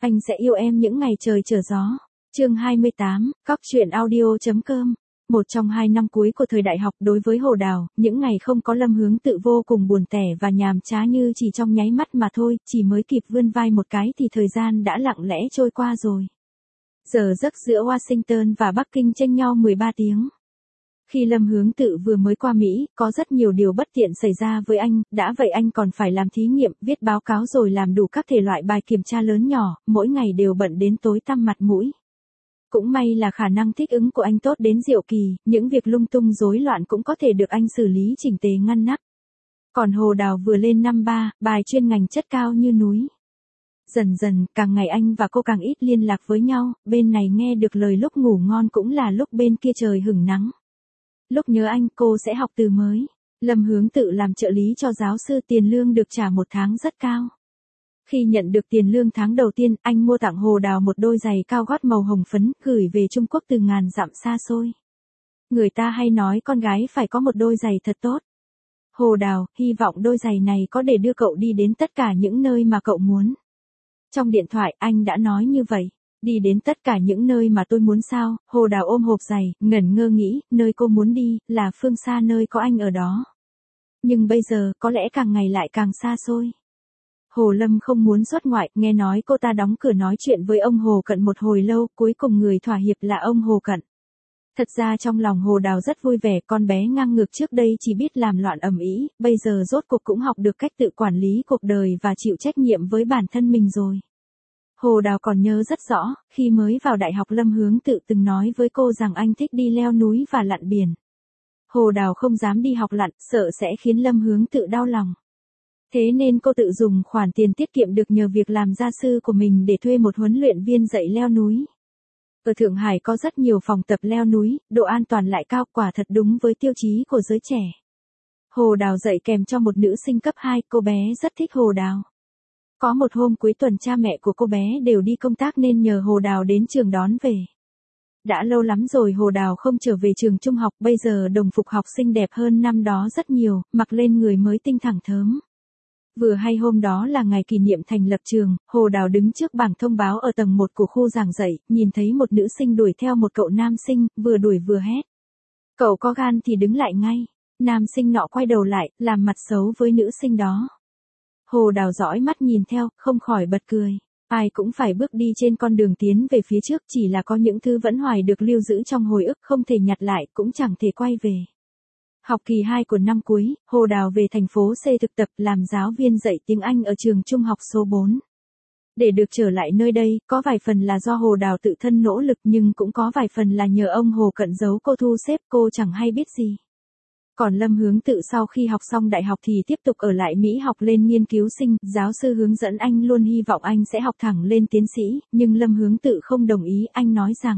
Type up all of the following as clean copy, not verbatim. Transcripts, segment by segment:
Anh sẽ yêu em những ngày trời trở gió. Chương 28, cóc.audio.com. Một trong 2 năm cuối của thời đại học đối với Hồ Đào, những ngày không có Lâm Hướng Tự vô cùng buồn tẻ và nhàm chán như chỉ trong nháy mắt mà thôi, chỉ mới kịp vươn vai một cái thì thời gian đã lặng lẽ trôi qua rồi. Giờ giấc giữa Washington và Bắc Kinh chênh nhau 13 tiếng. Khi Lâm Hướng Tự vừa mới qua Mỹ, có rất nhiều điều bất tiện xảy ra với anh, đã vậy anh còn phải làm thí nghiệm, viết báo cáo rồi làm đủ các thể loại bài kiểm tra lớn nhỏ, mỗi ngày đều bận đến tối tăm mặt mũi. Cũng may là khả năng thích ứng của anh tốt đến diệu kỳ, những việc lung tung rối loạn cũng có thể được anh xử lý chỉnh tề ngăn nắp. Còn Hồ Đào vừa lên năm 3, bài chuyên ngành chất cao như núi. Dần dần, càng ngày anh và cô càng ít liên lạc với nhau, bên này nghe được lời lúc ngủ ngon cũng là lúc bên kia trời hửng nắng. Lúc nhớ anh, cô sẽ học từ mới. Lâm Hướng Tự làm trợ lý cho giáo sư, tiền lương được trả một tháng rất cao. Khi nhận được tiền lương tháng đầu tiên, anh mua tặng Hồ Đào một đôi giày cao gót màu hồng phấn, gửi về Trung Quốc từ ngàn dặm xa xôi. Người ta hay nói con gái phải có một đôi giày thật tốt. Hồ Đào, hy vọng đôi giày này có để đưa cậu đi đến tất cả những nơi mà cậu muốn. Trong điện thoại, anh đã nói như vậy. Đi đến tất cả những nơi mà tôi muốn sao? Hồ Đào ôm hộp giày, ngẩn ngơ nghĩ, nơi cô muốn đi, là phương xa nơi có anh ở đó. Nhưng bây giờ, có lẽ càng ngày lại càng xa xôi. Hồ Lâm không muốn xuất ngoại, nghe nói cô ta đóng cửa nói chuyện với ông Hồ Cận một hồi lâu, cuối cùng người thỏa hiệp là ông Hồ Cận. Thật ra trong lòng Hồ Đào rất vui vẻ, con bé ngang ngược trước đây chỉ biết làm loạn ầm ĩ, bây giờ rốt cuộc cũng học được cách tự quản lý cuộc đời và chịu trách nhiệm với bản thân mình rồi. Hồ Đào còn nhớ rất rõ, khi mới vào đại học Lâm Hướng Tự từng nói với cô rằng anh thích đi leo núi và lặn biển. Hồ Đào không dám đi học lặn, sợ sẽ khiến Lâm Hướng Tự đau lòng. Thế nên cô tự dùng khoản tiền tiết kiệm được nhờ việc làm gia sư của mình để thuê một huấn luyện viên dạy leo núi. Ở Thượng Hải có rất nhiều phòng tập leo núi, độ an toàn lại cao, quả thật đúng với tiêu chí của giới trẻ. Hồ Đào dạy kèm cho một nữ sinh cấp 2, cô bé rất thích Hồ Đào. Có một hôm cuối tuần cha mẹ của cô bé đều đi công tác nên nhờ Hồ Đào đến trường đón về. Đã lâu lắm rồi Hồ Đào không trở về trường trung học, bây giờ đồng phục học sinh đẹp hơn năm đó rất nhiều, mặc lên người mới tinh thẳng thớm. Vừa hay hôm đó là ngày kỷ niệm thành lập trường, Hồ Đào đứng trước bảng thông báo ở tầng 1 của khu giảng dạy, nhìn thấy một nữ sinh đuổi theo một cậu nam sinh, vừa đuổi vừa hét. Cậu có gan thì đứng lại ngay. Nam sinh nọ quay đầu lại, làm mặt xấu với nữ sinh đó. Hồ Đào dõi mắt nhìn theo, không khỏi bật cười. Ai cũng phải bước đi trên con đường tiến về phía trước, chỉ là có những thứ vẫn hoài được lưu giữ trong hồi ức, không thể nhặt lại, cũng chẳng thể quay về. Học kỳ 2 của năm cuối, Hồ Đào về thành phố C thực tập làm giáo viên dạy tiếng Anh ở trường trung học số 4. Để được trở lại nơi đây, có vài phần là do Hồ Đào tự thân nỗ lực nhưng cũng có vài phần là nhờ ông Hồ Cận giấu cô thu xếp, cô chẳng hay biết gì. Còn Lâm Hướng Tự sau khi học xong đại học thì tiếp tục ở lại Mỹ học lên nghiên cứu sinh, giáo sư hướng dẫn anh luôn hy vọng anh sẽ học thẳng lên tiến sĩ, nhưng Lâm Hướng Tự không đồng ý, anh nói rằng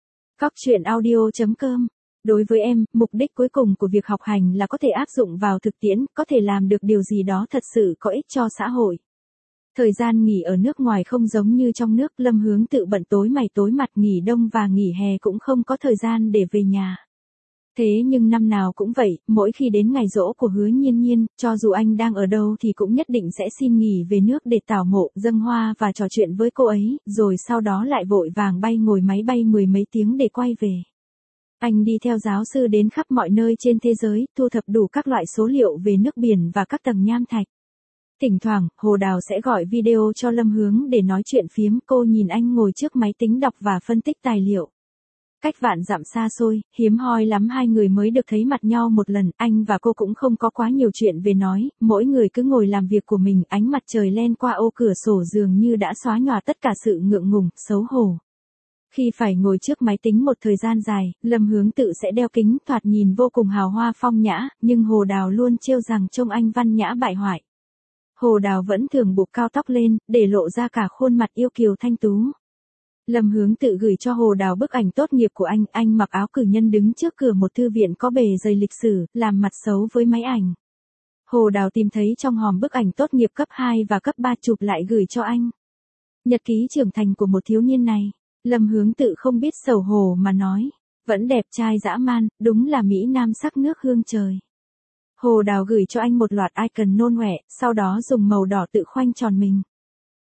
cóc.audio.com. Đối với em, mục đích cuối cùng của việc học hành là có thể áp dụng vào thực tiễn, có thể làm được điều gì đó thật sự có ích cho xã hội. Thời gian nghỉ ở nước ngoài không giống như trong nước, Lâm Hướng Tự bận tối mày tối mặt, nghỉ đông và nghỉ hè cũng không có thời gian để về nhà. Thế nhưng năm nào cũng vậy, mỗi khi đến ngày giỗ của Hứa Nhiên Nhiên, cho dù anh đang ở đâu thì cũng nhất định sẽ xin nghỉ về nước để tảo mộ, dâng hoa và trò chuyện với cô ấy, rồi sau đó lại vội vàng bay ngồi máy bay 10 mấy tiếng để quay về. Anh đi theo giáo sư đến khắp mọi nơi trên thế giới, thu thập đủ các loại số liệu về nước biển và các tầng nham thạch. Thỉnh thoảng, Hồ Đào sẽ gọi video cho Lâm Hướng để nói chuyện phiếm, cô nhìn anh ngồi trước máy tính đọc và phân tích tài liệu. Cách vạn dặm xa xôi, hiếm hoi lắm hai người mới được thấy mặt nhau một lần, anh và cô cũng không có quá nhiều chuyện về nói, mỗi người cứ ngồi làm việc của mình, ánh mặt trời len qua ô cửa sổ dường như đã xóa nhòa tất cả sự ngượng ngùng, xấu hổ. Khi phải ngồi trước máy tính một thời gian dài, Lâm Hướng Tự sẽ đeo kính, thoạt nhìn vô cùng hào hoa phong nhã, nhưng Hồ Đào luôn trêu rằng trông anh văn nhã bại hoại. Hồ Đào vẫn thường buộc cao tóc lên, để lộ ra cả khuôn mặt yêu kiều thanh tú. Lâm Hướng Tự gửi cho Hồ Đào bức ảnh tốt nghiệp của anh mặc áo cử nhân đứng trước cửa một thư viện có bề dày lịch sử, làm mặt xấu với máy ảnh. Hồ Đào tìm thấy trong hòm bức ảnh tốt nghiệp cấp 2 và cấp 3 chụp lại gửi cho anh. Nhật ký trưởng thành của một thiếu niên này. Lâm Hướng Tự không biết xấu hổ mà nói, vẫn đẹp trai dã man, đúng là Mỹ Nam sắc nước hương trời. Hồ Đào gửi cho anh một loạt icon nôn ngoẹ, sau đó dùng màu đỏ tự khoanh tròn mình.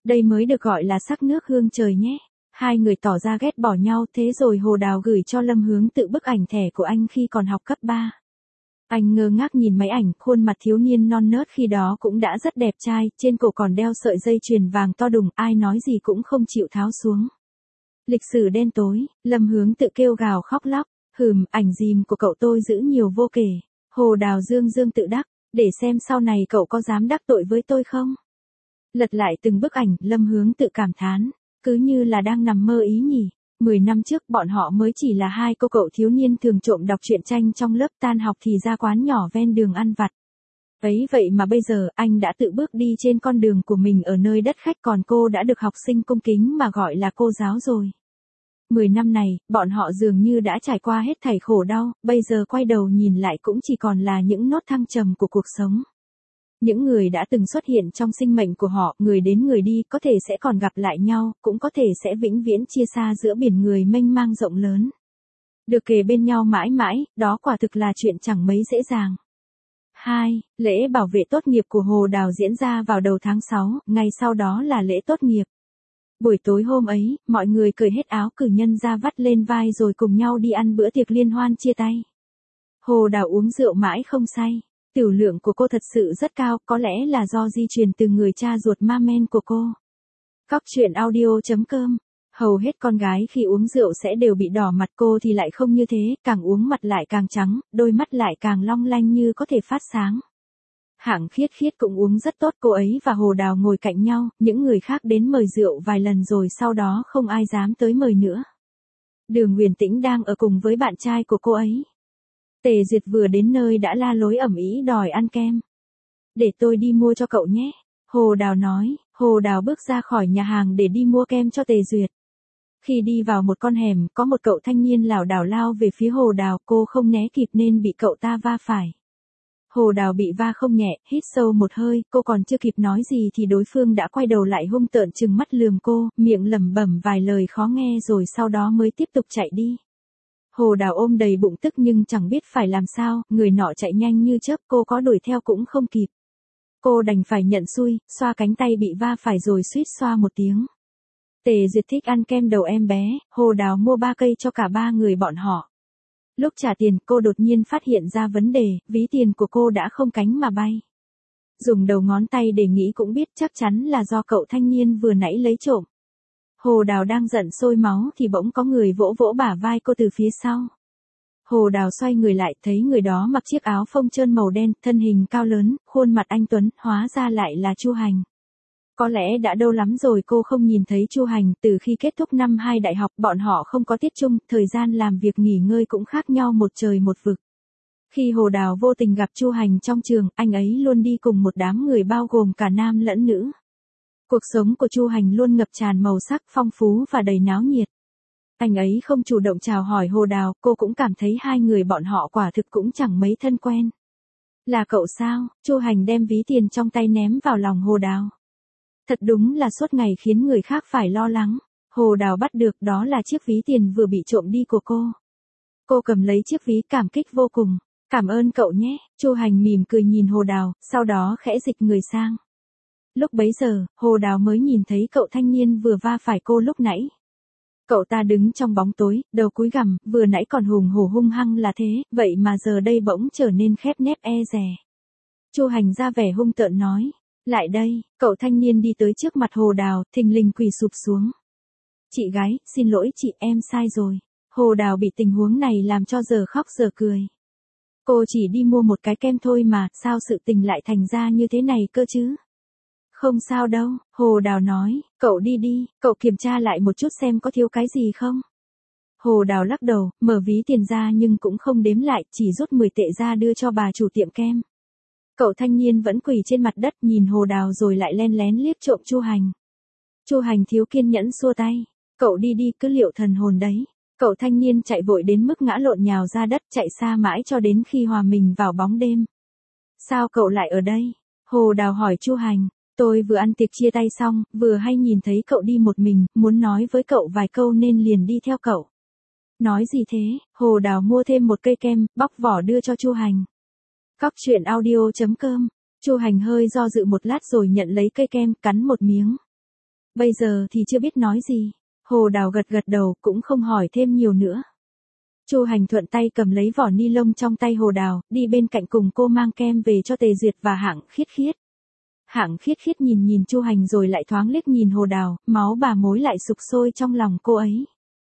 Đây mới được gọi là sắc nước hương trời nhé. Hai người tỏ ra ghét bỏ nhau, thế rồi Hồ Đào gửi cho Lâm Hướng Tự bức ảnh thẻ của anh khi còn học cấp 3. Anh ngơ ngác nhìn máy ảnh, khuôn mặt thiếu niên non nớt khi đó cũng đã rất đẹp trai, trên cổ còn đeo sợi dây chuyền vàng to đùng, ai nói gì cũng không chịu tháo xuống. Lịch sử đen tối, Lâm Hướng Tự kêu gào khóc lóc, ảnh dìm của cậu tôi giữ nhiều vô kể. Hồ Đào dương dương tự đắc, để xem sau này cậu có dám đắc tội với tôi không. Lật lại từng bức ảnh, Lâm Hướng Tự cảm thán, cứ như là đang nằm mơ ý nhỉ. 10 năm trước bọn họ mới chỉ là hai cô cậu thiếu niên thường trộm đọc truyện tranh trong lớp, tan học thì ra quán nhỏ ven đường ăn vặt. Ấy vậy mà bây giờ anh đã tự bước đi trên con đường của mình ở nơi đất khách, còn cô đã được học sinh cung kính mà gọi là cô giáo rồi. 10 năm này, bọn họ dường như đã trải qua hết thảy khổ đau, bây giờ quay đầu nhìn lại cũng chỉ còn là những nốt thăng trầm của cuộc sống. Những người đã từng xuất hiện trong sinh mệnh của họ, người đến người đi, có thể sẽ còn gặp lại nhau, cũng có thể sẽ vĩnh viễn chia xa giữa biển người mênh mang rộng lớn. Được kề bên nhau mãi mãi, đó quả thực là chuyện chẳng mấy dễ dàng. 2. Lễ bảo vệ tốt nghiệp của Hồ Đào diễn ra vào đầu tháng 6, ngày sau đó là lễ tốt nghiệp. Buổi tối hôm ấy, mọi người cởi hết áo cử nhân ra vắt lên vai rồi cùng nhau đi ăn bữa tiệc liên hoan chia tay. Hồ Đào uống rượu mãi không say. Tiểu lượng của cô thật sự rất cao, có lẽ là do di truyền từ người cha ruột ma men của cô. Cóc truyện audio.com. Hầu hết con gái khi uống rượu sẽ đều bị đỏ mặt, cô thì lại không như thế, càng uống mặt lại càng trắng, đôi mắt lại càng long lanh như có thể phát sáng. Hạng Khiết Khiết cũng uống rất tốt, cô ấy và Hồ Đào ngồi cạnh nhau, những người khác đến mời rượu vài lần rồi sau đó không ai dám tới mời nữa. Đường Huyền Tĩnh đang ở cùng với bạn trai của cô ấy. Tề Duyệt vừa đến nơi đã la lối ầm ĩ đòi ăn kem. Để tôi đi mua cho cậu nhé. Hồ Đào nói. Hồ Đào bước ra khỏi nhà hàng để đi mua kem cho Tề Duyệt. Khi đi vào một con hẻm, có một cậu thanh niên lảo đảo lao về phía Hồ Đào, cô không né kịp nên bị cậu ta va phải. Hồ Đào bị va không nhẹ, hít sâu một hơi, cô còn chưa kịp nói gì thì đối phương đã quay đầu lại hung tợn trừng mắt lườm cô, miệng lẩm bẩm vài lời khó nghe rồi sau đó mới tiếp tục chạy đi. Hồ Đào ôm đầy bụng tức nhưng chẳng biết phải làm sao, người nọ chạy nhanh như chớp, cô có đuổi theo cũng không kịp. Cô đành phải nhận xui, xoa cánh tay bị va phải rồi suýt xoa một tiếng. Tề Duyệt thích ăn kem đầu em bé, Hồ Đào mua 3 cây cho cả 3 người bọn họ. Lúc trả tiền, cô đột nhiên phát hiện ra vấn đề, ví tiền của cô đã không cánh mà bay. Dùng đầu ngón tay để nghĩ cũng biết chắc chắn là do cậu thanh niên vừa nãy lấy trộm. Hồ Đào đang giận sôi máu thì bỗng có người vỗ vỗ bả vai cô từ phía sau. Hồ Đào xoay người lại, thấy người đó mặc chiếc áo phông trơn màu đen, thân hình cao lớn, khuôn mặt anh tuấn, hóa ra lại là Chu Hành. Có lẽ đã lâu lắm rồi cô không nhìn thấy Chu Hành, từ khi kết thúc năm 2 đại học, bọn họ không có tiết chung, thời gian làm việc nghỉ ngơi cũng khác nhau một trời một vực. Khi Hồ Đào vô tình gặp Chu Hành trong trường, anh ấy luôn đi cùng một đám người bao gồm cả nam lẫn nữ. Cuộc sống của Chu Hành luôn ngập tràn màu sắc, phong phú và đầy náo nhiệt. Anh ấy không chủ động chào hỏi Hồ Đào, cô cũng cảm thấy hai người bọn họ quả thực cũng chẳng mấy thân quen. Là cậu sao? Chu Hành đem ví tiền trong tay ném vào lòng Hồ Đào. Thật đúng là suốt ngày khiến người khác phải lo lắng. Hồ Đào bắt được đó là chiếc ví tiền vừa bị trộm đi của cô. Cô cầm lấy chiếc ví cảm kích vô cùng. Cảm ơn cậu nhé. Chu Hành mỉm cười nhìn Hồ Đào, sau đó khẽ dịch người sang. Lúc bấy giờ, Hồ Đào mới nhìn thấy cậu thanh niên vừa va phải cô lúc nãy. Cậu ta đứng trong bóng tối, đầu cúi gằm, vừa nãy còn hùng hổ hung hăng là thế, vậy mà giờ đây bỗng trở nên khép nép e dè. Chu Hành ra vẻ hung tợn nói. Lại đây, cậu thanh niên đi tới trước mặt Hồ Đào, thình lình quỳ sụp xuống. Chị gái, xin lỗi chị, em sai rồi. Hồ Đào bị tình huống này làm cho giờ khóc giờ cười. Cô chỉ đi mua một cái kem thôi mà, sao sự tình lại thành ra như thế này cơ chứ? Không sao đâu, Hồ Đào nói, cậu đi đi, cậu kiểm tra lại một chút xem có thiếu cái gì không. Hồ Đào lắc đầu, mở ví tiền ra nhưng cũng không đếm lại, chỉ rút 10 tệ ra đưa cho bà chủ tiệm kem. Cậu thanh niên vẫn quỳ trên mặt đất nhìn Hồ Đào rồi lại len lén liếc trộm Chu Hành. Chu Hành thiếu kiên nhẫn xua tay, cậu đi đi cứ liệu thần hồn đấy. Cậu thanh niên chạy vội đến mức ngã lộn nhào ra đất, chạy xa mãi cho đến khi hòa mình vào bóng đêm. Sao cậu lại ở đây? Hồ Đào hỏi Chu Hành. Tôi vừa ăn tiệc chia tay xong, vừa hay nhìn thấy cậu đi một mình, muốn nói với cậu vài câu nên liền đi theo cậu. Nói gì thế? Hồ Đào mua thêm một cây kem, bóc vỏ đưa cho Chu Hành. Cóc truyện audio.com. Chu Hành hơi do dự một lát rồi nhận lấy cây kem, cắn một miếng. Bây giờ thì chưa biết nói gì. Hồ Đào gật gật đầu, cũng không hỏi thêm nhiều nữa. Chu Hành thuận tay cầm lấy vỏ ni lông trong tay Hồ Đào, đi bên cạnh cùng cô mang kem về cho Tề Duyệt và Hạng Khiết Khiết. Hạng Khiết Khiết nhìn Chu Hành rồi lại thoáng liếc nhìn Hồ Đào, máu bà mối lại sục sôi trong lòng cô ấy.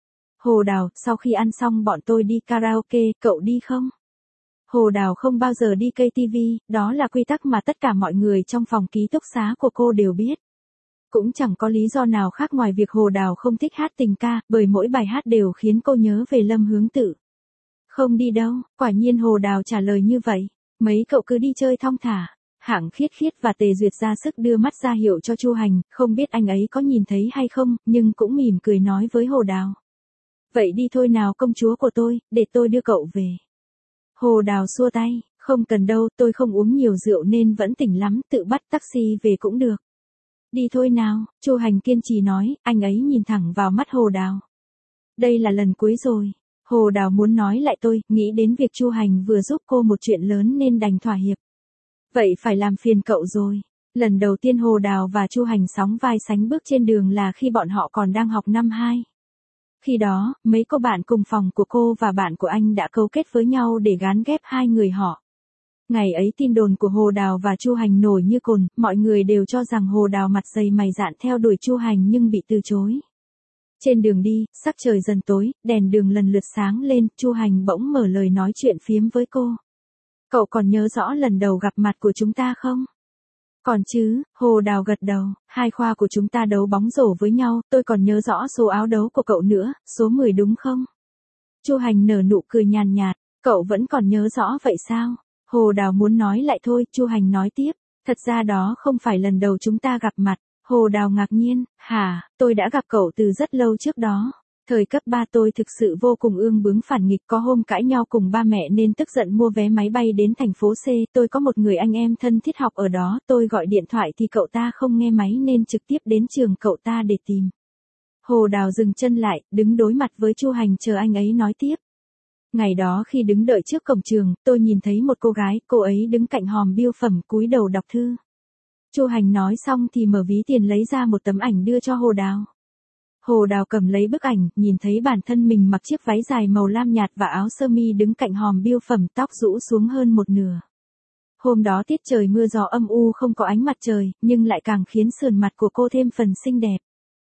Hồ Đào, sau khi ăn xong bọn tôi đi karaoke, cậu đi không? Hồ Đào không bao giờ đi KTV, đó là quy tắc mà tất cả mọi người trong phòng ký túc xá của cô đều biết. Cũng chẳng có lý do nào khác ngoài việc Hồ Đào không thích hát tình ca, bởi mỗi bài hát đều khiến cô nhớ về Lâm Hướng Tự. Không đi đâu, quả nhiên Hồ Đào trả lời như vậy. Mấy cậu cứ đi chơi thong thả. Hạng Khiết Khiết và Tề Duyệt ra sức đưa mắt ra hiệu cho Chu Hành, không biết anh ấy có nhìn thấy hay không, nhưng cũng mỉm cười nói với Hồ Đào. Vậy đi thôi nào công chúa của tôi, để tôi đưa cậu về. Hồ Đào xua tay, không cần đâu, tôi không uống nhiều rượu nên vẫn tỉnh lắm, tự bắt taxi về cũng được. Đi thôi nào, Chu Hành kiên trì nói, anh ấy nhìn thẳng vào mắt Hồ Đào. Đây là lần cuối rồi. Hồ Đào muốn nói lại tôi, nghĩ đến việc Chu Hành vừa giúp cô một chuyện lớn nên đành thỏa hiệp. Vậy phải làm phiền cậu rồi. Lần đầu tiên Hồ Đào và Chu Hành sóng vai sánh bước trên đường là khi bọn họ còn đang học năm 2. Khi đó, mấy cô bạn cùng phòng của cô và bạn của anh đã câu kết với nhau để gán ghép hai người họ. Ngày ấy tin đồn của Hồ Đào và Chu Hành nổi như cồn, mọi người đều cho rằng Hồ Đào mặt dày mày dạn theo đuổi Chu Hành nhưng bị từ chối. Trên đường đi, sắc trời dần tối, đèn đường lần lượt sáng lên, Chu Hành bỗng mở lời nói chuyện phiếm với cô. Cậu còn nhớ rõ lần đầu gặp mặt của chúng ta không? Còn chứ, Hồ Đào gật đầu, hai khoa của chúng ta đấu bóng rổ với nhau, tôi còn nhớ rõ số áo đấu của cậu nữa, số 10 đúng không? Chu Hành nở nụ cười nhàn nhạt, cậu vẫn còn nhớ rõ vậy sao? Hồ Đào muốn nói lại thôi, Chu Hành nói tiếp, thật ra đó không phải lần đầu chúng ta gặp mặt. Hồ Đào ngạc nhiên, hả, tôi đã gặp cậu từ rất lâu trước đó. Thời cấp 3 tôi thực sự vô cùng ương bướng phản nghịch, có hôm cãi nhau cùng ba mẹ nên tức giận mua vé máy bay đến thành phố C, tôi có một người anh em thân thiết học ở đó, tôi gọi điện thoại thì cậu ta không nghe máy nên trực tiếp đến trường cậu ta để tìm. Hồ Đào dừng chân lại, đứng đối mặt với Chu Hành chờ anh ấy nói tiếp. Ngày đó khi đứng đợi trước cổng trường, tôi nhìn thấy một cô gái, cô ấy đứng cạnh hòm bưu phẩm cúi đầu đọc thư. Chu Hành nói xong thì mở ví tiền lấy ra một tấm ảnh đưa cho Hồ Đào. Hồ Đào cầm lấy bức ảnh, nhìn thấy bản thân mình mặc chiếc váy dài màu lam nhạt và áo sơ mi đứng cạnh hòm bưu phẩm, tóc rũ xuống hơn một nửa. Hôm đó tiết trời mưa gió âm u không có ánh mặt trời, nhưng lại càng khiến sườn mặt của cô thêm phần xinh đẹp.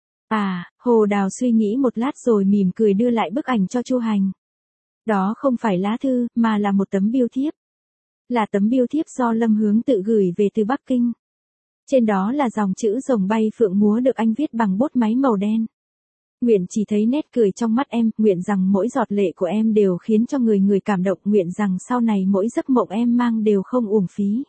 Hồ Đào suy nghĩ một lát rồi mỉm cười đưa lại bức ảnh cho Chu Hành. Đó không phải lá thư, mà là một tấm bưu thiếp. Là tấm bưu thiếp do Lâm Hướng Tự gửi về từ Bắc Kinh. Trên đó là dòng chữ rồng bay phượng múa được anh viết bằng bút máy màu đen. Nguyện chỉ thấy nét cười trong mắt em, nguyện rằng mỗi giọt lệ của em đều khiến cho người cảm động, nguyện rằng sau này mỗi giấc mộng em mang đều không uổng phí.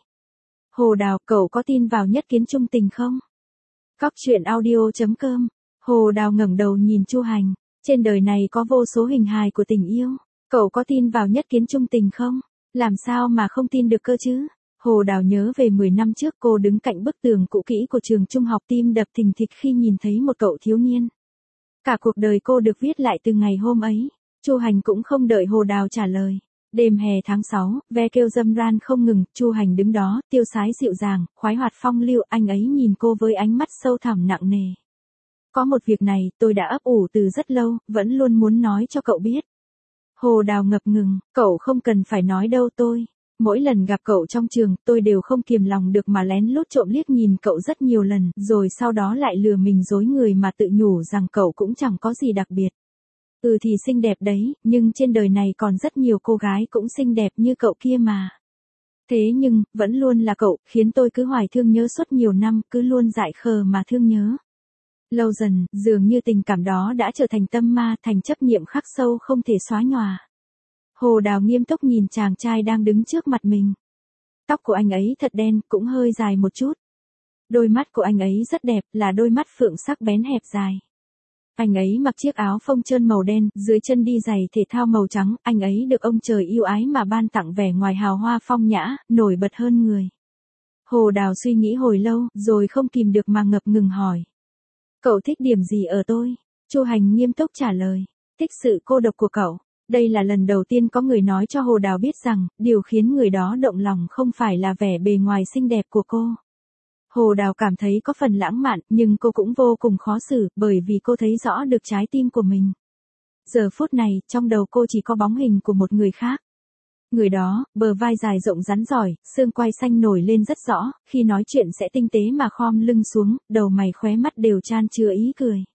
Hồ Đào, cậu có tin vào nhất kiến chung tình không? Cóc truyện audio.com. Hồ Đào ngẩng đầu nhìn Chu Hành, trên đời này có vô số hình hài của tình yêu, cậu có tin vào nhất kiến chung tình không? Làm sao mà không tin được cơ chứ? Hồ Đào nhớ về 10 năm trước cô đứng cạnh bức tường cũ kỹ của trường trung học, tim đập thình thịch khi nhìn thấy một cậu thiếu niên. Cả cuộc đời cô được viết lại từ ngày hôm ấy. Chu Hành cũng không đợi Hồ Đào trả lời. Đêm hè tháng 6, ve kêu râm ran không ngừng, Chu Hành đứng đó, tiêu sái dịu dàng, khoái hoạt phong lưu, anh ấy nhìn cô với ánh mắt sâu thẳm nặng nề. Có một việc này, tôi đã ấp ủ từ rất lâu, vẫn luôn muốn nói cho cậu biết. Hồ Đào ngập ngừng, cậu không cần phải nói đâu tôi. Mỗi lần gặp cậu trong trường, tôi đều không kiềm lòng được mà lén lút trộm liếc nhìn cậu rất nhiều lần, rồi sau đó lại lừa mình dối người mà tự nhủ rằng cậu cũng chẳng có gì đặc biệt. Thì xinh đẹp đấy, nhưng trên đời này còn rất nhiều cô gái cũng xinh đẹp như cậu kia mà. Thế nhưng, vẫn luôn là cậu, khiến tôi cứ hoài thương nhớ suốt nhiều năm, cứ luôn dại khờ mà thương nhớ. Lâu dần, dường như tình cảm đó đã trở thành tâm ma, thành chấp niệm khắc sâu không thể xóa nhòa. Hồ Đào nghiêm túc nhìn chàng trai đang đứng trước mặt mình. Tóc của anh ấy thật đen, cũng hơi dài một chút. Đôi mắt của anh ấy rất đẹp, là đôi mắt phượng sắc bén hẹp dài. Anh ấy mặc chiếc áo phông trơn màu đen, dưới chân đi giày thể thao màu trắng, anh ấy được ông trời yêu ái mà ban tặng vẻ ngoài hào hoa phong nhã, nổi bật hơn người. Hồ Đào suy nghĩ hồi lâu, rồi không kìm được mà ngập ngừng hỏi. Cậu thích điểm gì ở tôi? Chu Hành nghiêm túc trả lời. Thích sự cô độc của cậu. Đây là lần đầu tiên có người nói cho Hồ Đào biết rằng, điều khiến người đó động lòng không phải là vẻ bề ngoài xinh đẹp của cô. Hồ Đào cảm thấy có phần lãng mạn, nhưng cô cũng vô cùng khó xử, bởi vì cô thấy rõ được trái tim của mình. Giờ phút này, trong đầu cô chỉ có bóng hình của một người khác. Người đó, bờ vai dài rộng rắn giỏi, xương quai xanh nổi lên rất rõ, khi nói chuyện sẽ tinh tế mà khom lưng xuống, đầu mày khóe mắt đều chan chứa ý cười.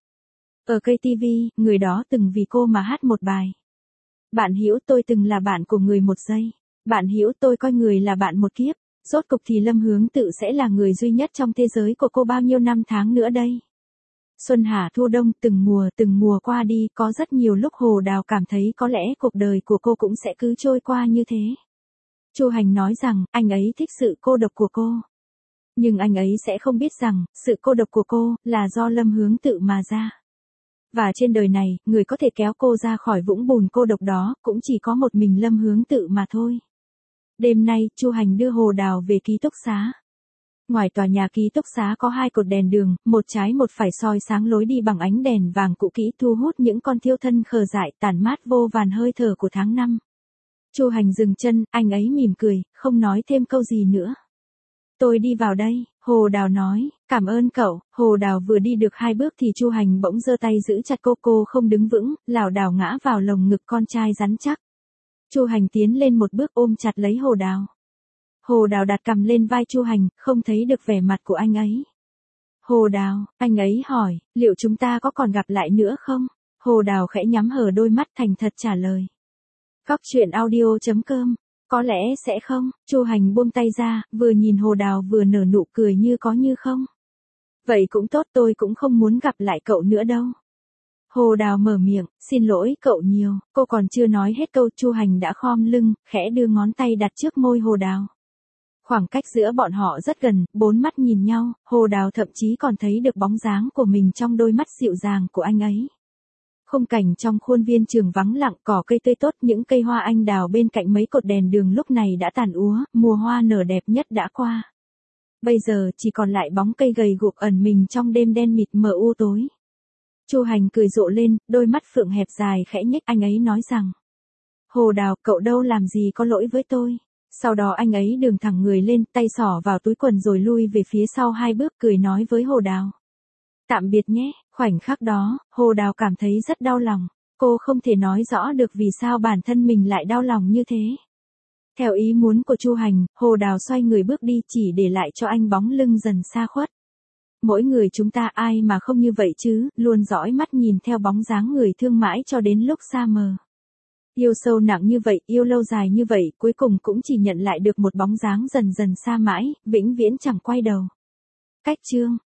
Ở cây TV, người đó từng vì cô mà hát một bài. Bạn Hữu, tôi từng là bạn của người một giây. Bạn Hữu, tôi coi người là bạn một kiếp. Rốt cục thì Lâm Hướng Tự sẽ là người duy nhất trong thế giới của cô bao nhiêu năm tháng nữa đây. Xuân hạ thu đông, từng mùa qua đi, có rất nhiều lúc Hồ Đào cảm thấy có lẽ cuộc đời của cô cũng sẽ cứ trôi qua như thế. Chu Hành nói rằng, anh ấy thích sự cô độc của cô. Nhưng anh ấy sẽ không biết rằng, sự cô độc của cô, là do Lâm Hướng Tự mà ra. Và trên đời này, người có thể kéo cô ra khỏi vũng bùn cô độc đó, cũng chỉ có một mình Lâm Hướng Tự mà thôi. Đêm nay, Chu Hành đưa Hồ Đào về ký túc xá. Ngoài tòa nhà ký túc xá có 2 cột đèn đường, một trái một phải soi sáng lối đi bằng ánh đèn vàng cũ kỹ thu hút những con thiêu thân khờ dại tản mát vô vàn hơi thở của tháng năm. Chu Hành dừng chân, anh ấy mỉm cười, không nói thêm câu gì nữa. Tôi đi vào đây, Hồ Đào nói, cảm ơn cậu. Hồ Đào vừa đi được 2 bước thì Chu Hành bỗng giơ tay giữ chặt cô không đứng vững, lảo đảo ngã vào lồng ngực con trai rắn chắc. Chu Hành tiến lên một bước ôm chặt lấy Hồ Đào. Hồ Đào đặt cằm lên vai Chu Hành, không thấy được vẻ mặt của anh ấy. Hồ Đào, anh ấy hỏi, liệu chúng ta có còn gặp lại nữa không? Hồ Đào khẽ nhắm hờ đôi mắt thành thật trả lời. Góc truyện audio.com, có lẽ sẽ không. Chu Hành buông tay ra, vừa nhìn Hồ Đào vừa nở nụ cười như có như không. Vậy cũng tốt, tôi cũng không muốn gặp lại cậu nữa đâu. Hồ Đào mở miệng, xin lỗi cậu nhiều. Cô còn chưa nói hết câu, Chu Hành đã khom lưng, khẽ đưa ngón tay đặt trước môi Hồ Đào. Khoảng cách giữa bọn họ rất gần, 4 mắt nhìn nhau, Hồ Đào thậm chí còn thấy được bóng dáng của mình trong đôi mắt dịu dàng của anh ấy. Khung cảnh trong khuôn viên trường vắng lặng, cỏ cây tươi tốt, những cây hoa anh đào bên cạnh mấy cột đèn đường lúc này đã tàn úa, mùa hoa nở đẹp nhất đã qua. Bây giờ chỉ còn lại bóng cây gầy guộc ẩn mình trong đêm đen mịt mờ u tối. Chu Hành cười rộ lên, đôi mắt phượng hẹp dài khẽ nhếch, anh ấy nói rằng. Hồ Đào, cậu đâu làm gì có lỗi với tôi. Sau đó anh ấy đường thẳng người lên, tay xỏ vào túi quần rồi lui về phía sau 2 bước, cười nói với Hồ Đào. Tạm biệt nhé. Khoảnh khắc đó, Hồ Đào cảm thấy rất đau lòng. Cô không thể nói rõ được vì sao bản thân mình lại đau lòng như thế. Theo ý muốn của Chu Hành, Hồ Đào xoay người bước đi, chỉ để lại cho anh bóng lưng dần xa khuất. Mỗi người chúng ta ai mà không như vậy chứ, luôn dõi mắt nhìn theo bóng dáng người thương mãi cho đến lúc xa mờ. Yêu sâu nặng như vậy, yêu lâu dài như vậy, cuối cùng cũng chỉ nhận lại được một bóng dáng dần dần xa mãi, vĩnh viễn chẳng quay đầu. Cách chương